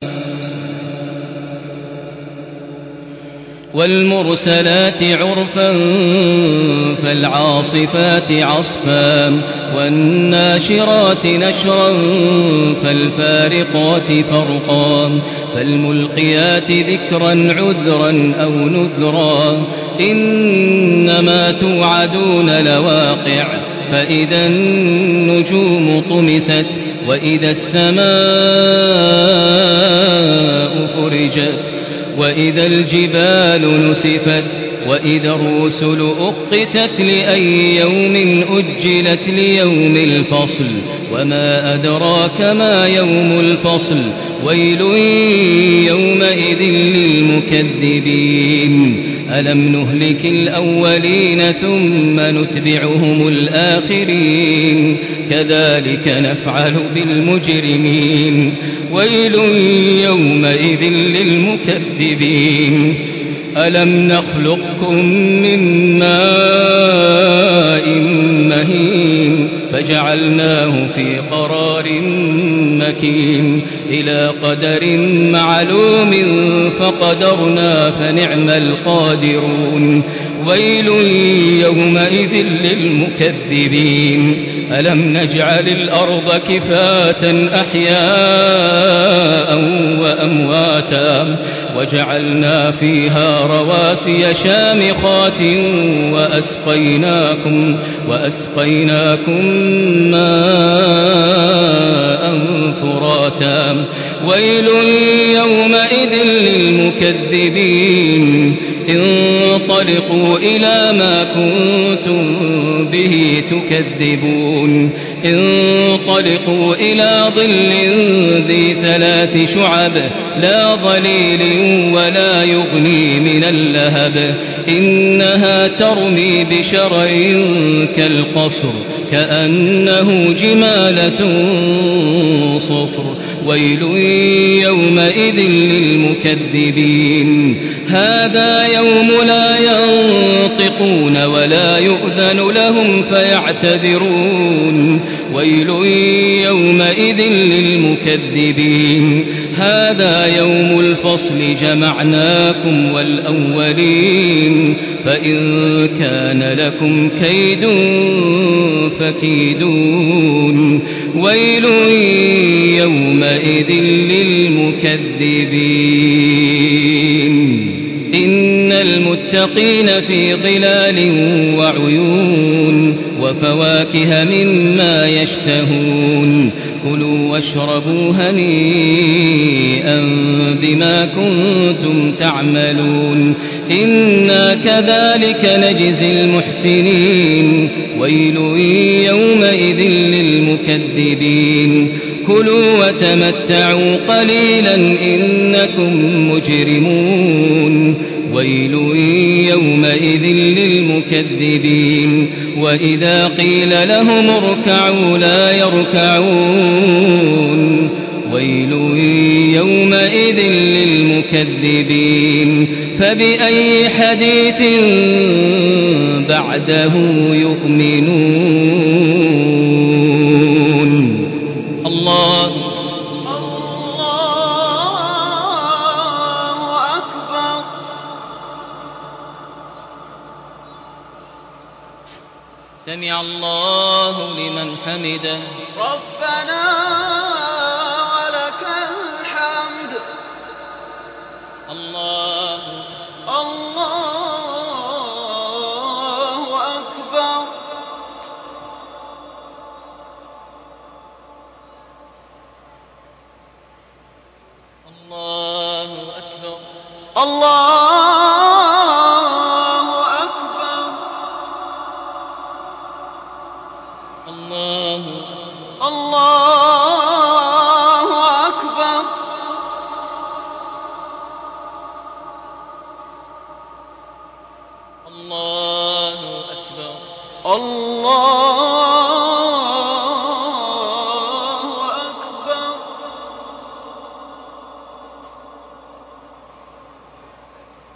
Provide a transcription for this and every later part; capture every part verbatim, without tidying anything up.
والمرسلات عرفا فالعاصفات عصفا والناشرات نشرا فالفارقات فرقا فالملقيات ذكرا عذرا أو نذرا إنما توعدون لواقع فإذا النجوم طمست وإذا السماء فرجت وإذا الجبال نسفت وإذا الرسل أقتت لأي يوم أجلت ليوم الفصل وما أدراك ما يوم الفصل ويل يومئذ للمكذبين ألم نهلك الأولين ثم نتبعهم الآخرين كذلك نفعل بالمجرمين ويل يومئذ للمكذبين ألم نخلقكم من ماء مهين فجعلناه في قرار مكين إلى قدر معلوم فقدرنا فنعم القادرون ويل يومئذ للمكذبين ألم نجعل الأرض كفاة أحياء وأمواتا وجعلنا فيها رواسي شامخات وأسقيناكم, وأسقيناكم ماء فراتا ويل يومئذ للمكذبين انطلقوا إلى ما كنتم به تكذبون انطلقوا إلى ظل ذي ثلاث شعب لا ظليل ولا يغني من اللهب إنها ترمي بشرر كالقصر كأنه جمالة صفر ويل يومئذ للمكذبين هذا يوم لا ينطقون ولا يؤذن لهم فيعتذرون ويل يومئذ للمكذبين هذا يوم الفصل جمعناكم والأولين فإن كان لكم كيد فكيدون ويل يومئذ للمكذبين إن المتقين في ظلال وعيون وفواكه مما يشتهون كلوا واشربوا هنيئا بما كنتم تعملون إنا كذلك نجزي المحسنين ويل يومئذ للمكذبين كلوا وتمتعوا قليلا إنكم مجرمون ويل يومئذ للمكذبين وإذا قيل لهم اركعوا لا يركعون ويل يومئذ للمكذبين فبأي حديث بعده يؤمنون الله الله أكبر سمع الله لمن حمده ربنا ولك الحمد الله الله أكبر الله أكبر الله أكبر الله الله أكبر الله أكبر الله أكبر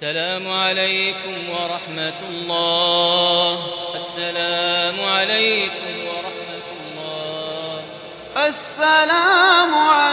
السلام عليكم ورحمة الله. السلام عليكم ورحمة الله. السلام عليكم